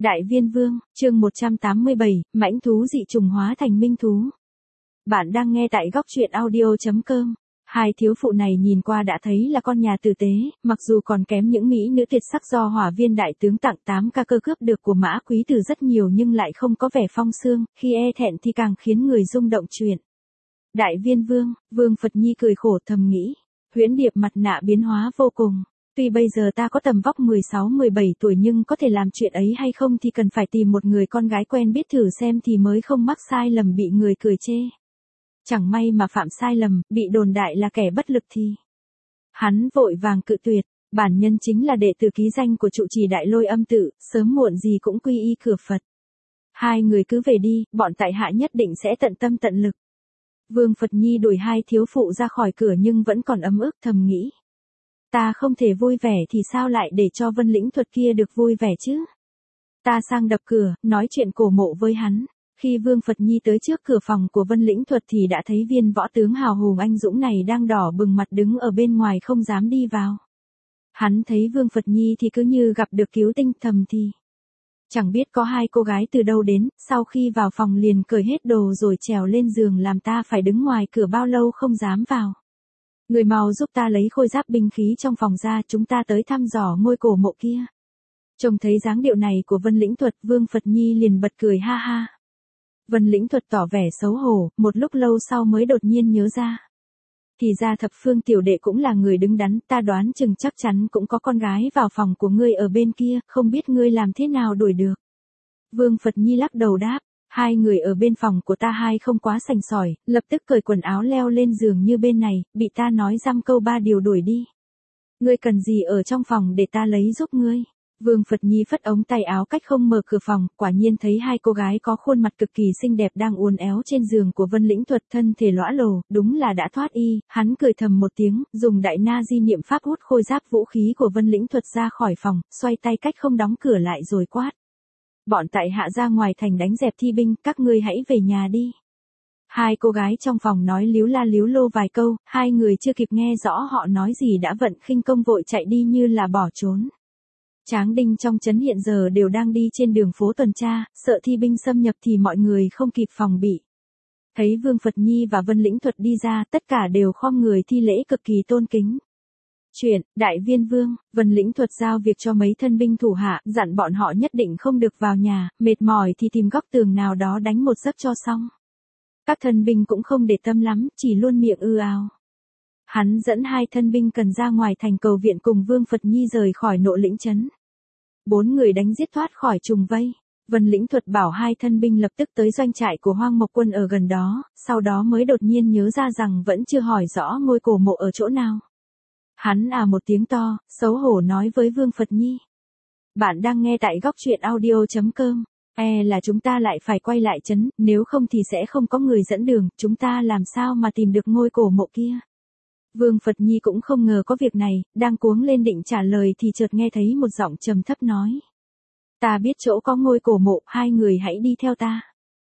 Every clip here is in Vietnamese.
Đại Viên Vương, chương 187, mãnh thú dị trùng hóa thành minh thú. Bạn đang nghe tại góc truyện audio.com. Hai thiếu phụ này nhìn qua đã thấy là con nhà tử tế, mặc dù còn kém những mỹ nữ tuyệt sắc do Hỏa Viên đại tướng tặng 8 ca cơ cướp được của Mã Quý Tử rất nhiều nhưng lại không có vẻ phong xương, khi e thẹn thì càng khiến người rung động chuyện. Đại Viên Vương, Vương Phật Nhi cười khổ thầm nghĩ, huyễn điệp mặt nạ biến hóa vô cùng. Tuy bây giờ ta có tầm vóc 16-17 tuổi nhưng có thể làm chuyện ấy hay không thì cần phải tìm một người con gái quen biết thử xem thì mới không mắc sai lầm bị người cười chê. Chẳng may mà phạm sai lầm, bị đồn đại là kẻ bất lực thì. Hắn vội vàng cự tuyệt, bản nhân chính là đệ tử ký danh của trụ trì Đại Lôi Âm Tự, sớm muộn gì cũng quy y cửa Phật. Hai người cứ về đi, bọn tại hạ nhất định sẽ tận tâm tận lực. Vương Phật Nhi đuổi hai thiếu phụ ra khỏi cửa nhưng vẫn còn ấm ức thầm nghĩ. Ta không thể vui vẻ thì sao lại để cho Vân Lĩnh Thuật kia được vui vẻ chứ? Ta sang đập cửa, nói chuyện cổ mộ với hắn. Khi Vương Phật Nhi tới trước cửa phòng của Vân Lĩnh Thuật thì đã thấy viên võ tướng hào hùng anh dũng này đang đỏ bừng mặt đứng ở bên ngoài không dám đi vào. Hắn thấy Vương Phật Nhi thì cứ như gặp được cứu tinh thầm thì. Chẳng biết có hai cô gái từ đâu đến, sau khi vào phòng liền cởi hết đồ rồi trèo lên giường làm ta phải đứng ngoài cửa bao lâu không dám vào. Người mau giúp ta lấy khôi giáp binh khí trong phòng ra, chúng ta tới thăm dò ngôi cổ mộ kia. Trông thấy dáng điệu này của Vân Lĩnh Thuật, Vương Phật Nhi liền bật cười ha ha. Vân Lĩnh Thuật tỏ vẻ xấu hổ, một lúc lâu sau mới đột nhiên nhớ ra. Thì ra Thập Phương tiểu đệ cũng là người đứng đắn, ta đoán chừng chắc chắn cũng có con gái vào phòng của ngươi ở bên kia, không biết ngươi làm thế nào đuổi được. Vương Phật Nhi lắc đầu đáp. Hai người ở bên phòng của ta hai không quá sành sỏi, lập tức cởi quần áo leo lên giường như bên này, bị ta nói dăm câu ba điều đuổi đi. Ngươi cần gì ở trong phòng để ta lấy giúp ngươi? Vương Phật Nhi phất ống tay áo cách không mở cửa phòng, quả nhiên thấy hai cô gái có khuôn mặt cực kỳ xinh đẹp đang uốn éo trên giường của Vân Lĩnh Thuật, thân thể lõa lồ, đúng là đã thoát y. Hắn cười thầm một tiếng, dùng đại na di niệm pháp hút khôi giáp vũ khí của Vân Lĩnh Thuật ra khỏi phòng, xoay tay cách không đóng cửa lại rồi quát. Bọn tại hạ ra ngoài thành đánh dẹp thi binh, các ngươi hãy về nhà đi. Hai cô gái trong phòng nói líu la líu lô vài câu, hai người chưa kịp nghe rõ họ nói gì đã vận khinh công vội chạy đi như là bỏ trốn. Tráng đinh trong trấn hiện giờ đều đang đi trên đường phố tuần tra, sợ thi binh xâm nhập thì mọi người không kịp phòng bị. Thấy Vương Phật Nhi và Vân Lĩnh Thuật đi ra, tất cả đều khom người thi lễ cực kỳ tôn kính. Chuyện, Đại Viên Vương, Vân Lĩnh Thuật giao việc cho mấy thân binh thủ hạ, dặn bọn họ nhất định không được vào nhà, mệt mỏi thì tìm góc tường nào đó đánh một giấc cho xong. Các thân binh cũng không để tâm lắm, chỉ luôn miệng ào. Hắn dẫn hai thân binh cần ra ngoài thành cầu viện cùng Vương Phật Nhi rời khỏi Nộ Lĩnh trấn. 4 người đánh giết thoát khỏi trùng vây. Vân Lĩnh Thuật bảo hai thân binh lập tức tới doanh trại của Hoang Mộc Quân ở gần đó, sau đó mới đột nhiên nhớ ra rằng vẫn chưa hỏi rõ ngôi cổ mộ ở chỗ nào. Hắn một tiếng to, xấu hổ nói với Vương Phật Nhi. Bạn đang nghe tại góc truyện audio.com. Là chúng ta lại phải quay lại trấn, nếu không thì sẽ không có người dẫn đường, chúng ta làm sao mà tìm được ngôi cổ mộ kia. Vương Phật Nhi cũng không ngờ có việc này, đang cuống lên định trả lời thì chợt nghe thấy một giọng trầm thấp nói. Ta biết chỗ có ngôi cổ mộ, hai người hãy đi theo ta.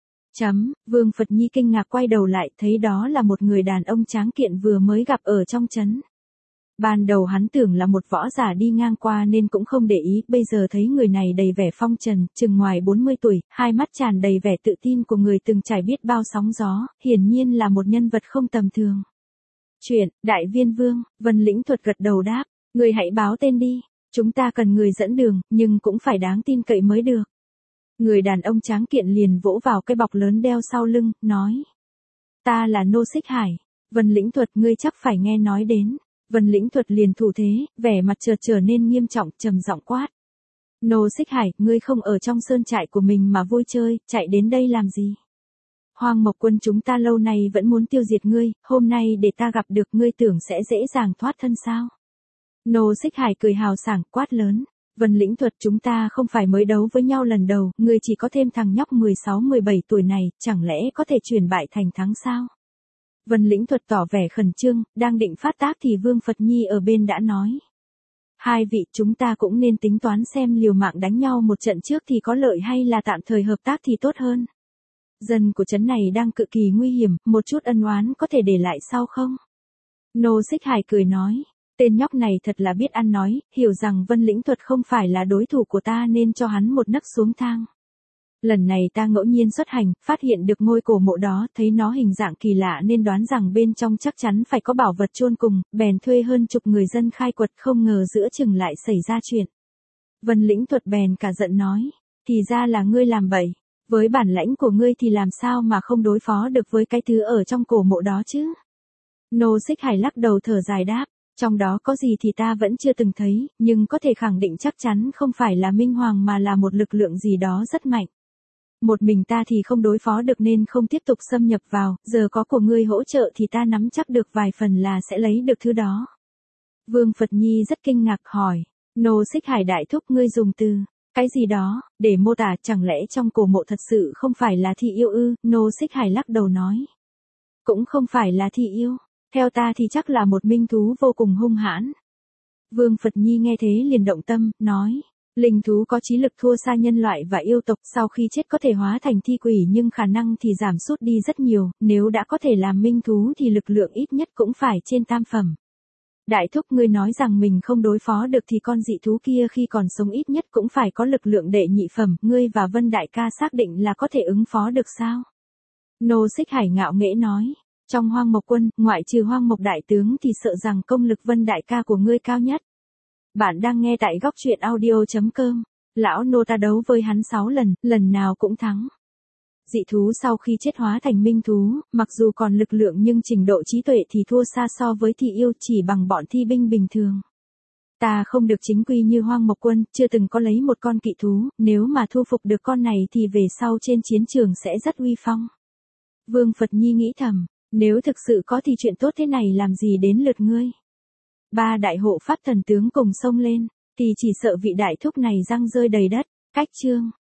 Vương Phật Nhi kinh ngạc quay đầu lại, thấy đó là một người đàn ông tráng kiện vừa mới gặp ở trong trấn. Ban đầu hắn tưởng là một võ giả đi ngang qua nên cũng không để ý, bây giờ thấy người này đầy vẻ phong trần, chừng ngoài 40 tuổi, hai mắt tràn đầy vẻ tự tin của người từng trải biết bao sóng gió, hiển nhiên là một nhân vật không tầm thường. Chuyện, Đại Viên Vương, Vân Lĩnh Thuật gật đầu đáp, người hãy báo tên đi, chúng ta cần người dẫn đường, nhưng cũng phải đáng tin cậy mới được. Người đàn ông tráng kiện liền vỗ vào cái bọc lớn đeo sau lưng, nói. Ta là Nô Xích Hải, Vân Lĩnh Thuật ngươi chắc phải nghe nói đến. Vân Lĩnh Thuật liền thủ thế, vẻ mặt chợt trở nên nghiêm trọng, trầm giọng quát. Nô Xích Hải, ngươi không ở trong sơn trại của mình mà vui chơi, chạy đến đây làm gì? Hoang Mộc Quân chúng ta lâu nay vẫn muốn tiêu diệt ngươi, hôm nay để ta gặp được ngươi tưởng sẽ dễ dàng thoát thân sao? Nô Xích Hải cười hào sảng quát lớn. Vân Lĩnh Thuật chúng ta không phải mới đấu với nhau lần đầu, ngươi chỉ có thêm thằng nhóc 16-17 tuổi này, chẳng lẽ có thể chuyển bại thành thắng sao? Vân Lĩnh Thuật tỏ vẻ khẩn trương, đang định phát tác thì Vương Phật Nhi ở bên đã nói. Hai vị chúng ta cũng nên tính toán xem liều mạng đánh nhau một trận trước thì có lợi hay là tạm thời hợp tác thì tốt hơn. Dân của trấn này đang cực kỳ nguy hiểm, một chút ân oán có thể để lại sau không? Nô Xích Hải cười nói. Tên nhóc này thật là biết ăn nói, hiểu rằng Vân Lĩnh Thuật không phải là đối thủ của ta nên cho hắn một nấc xuống thang. Lần này ta ngẫu nhiên xuất hành, phát hiện được ngôi cổ mộ đó, thấy nó hình dạng kỳ lạ nên đoán rằng bên trong chắc chắn phải có bảo vật chôn cùng, bèn thuê hơn chục người dân khai quật, không ngờ giữa chừng lại xảy ra chuyện. Vân Lĩnh Thuật bèn cả giận nói, thì ra là ngươi làm bậy, với bản lãnh của ngươi thì làm sao mà không đối phó được với cái thứ ở trong cổ mộ đó chứ? Nô Xích Hải lắc đầu thở dài đáp, trong đó có gì thì ta vẫn chưa từng thấy, nhưng có thể khẳng định chắc chắn không phải là Minh Hoàng mà là một lực lượng gì đó rất mạnh. Một mình ta thì không đối phó được nên không tiếp tục xâm nhập vào, giờ có của ngươi hỗ trợ thì ta nắm chắc được vài phần là sẽ lấy được thứ đó. Vương Phật Nhi rất kinh ngạc hỏi, Nô Xích Hải đại thúc ngươi dùng từ, cái gì đó, để mô tả, chẳng lẽ trong cổ mộ thật sự không phải là thi yêu ư? Nô Xích Hải lắc đầu nói, cũng không phải là thi yêu, theo ta thì chắc là một minh thú vô cùng hung hãn. Vương Phật Nhi nghe thế liền động tâm, nói, linh thú có trí lực thua xa nhân loại và yêu tộc, sau khi chết có thể hóa thành thi quỷ nhưng khả năng thì giảm sút đi rất nhiều, nếu đã có thể làm minh thú thì lực lượng ít nhất cũng phải trên tam phẩm. Đại thúc ngươi nói rằng mình không đối phó được thì con dị thú kia khi còn sống ít nhất cũng phải có lực lượng đệ nhị phẩm, ngươi và Vân đại ca xác định là có thể ứng phó được sao? Nô Xích Hải ngạo nghễ nói, trong Hoang Mộc Quân, ngoại trừ Hoang Mộc đại tướng thì sợ rằng công lực Vân đại ca của ngươi cao nhất. Bạn đang nghe tại góc truyện audio.com. Lão nô ta đấu với hắn 6 lần, lần nào cũng thắng. Dị thú sau khi chết hóa thành minh thú, mặc dù còn lực lượng nhưng trình độ trí tuệ thì thua xa so với thi yêu, chỉ bằng bọn thi binh bình thường. Ta không được chính quy như Hoang Mộc Quân, chưa từng có lấy một con kỵ thú, nếu mà thu phục được con này thì về sau trên chiến trường sẽ rất uy phong. Vương Phật Nhi nghĩ thầm, nếu thực sự có thì chuyện tốt thế này làm gì đến lượt ngươi. Ba đại hộ pháp thần tướng cùng xông lên, thì chỉ sợ vị đại thúc này răng rơi đầy đất. Cách chương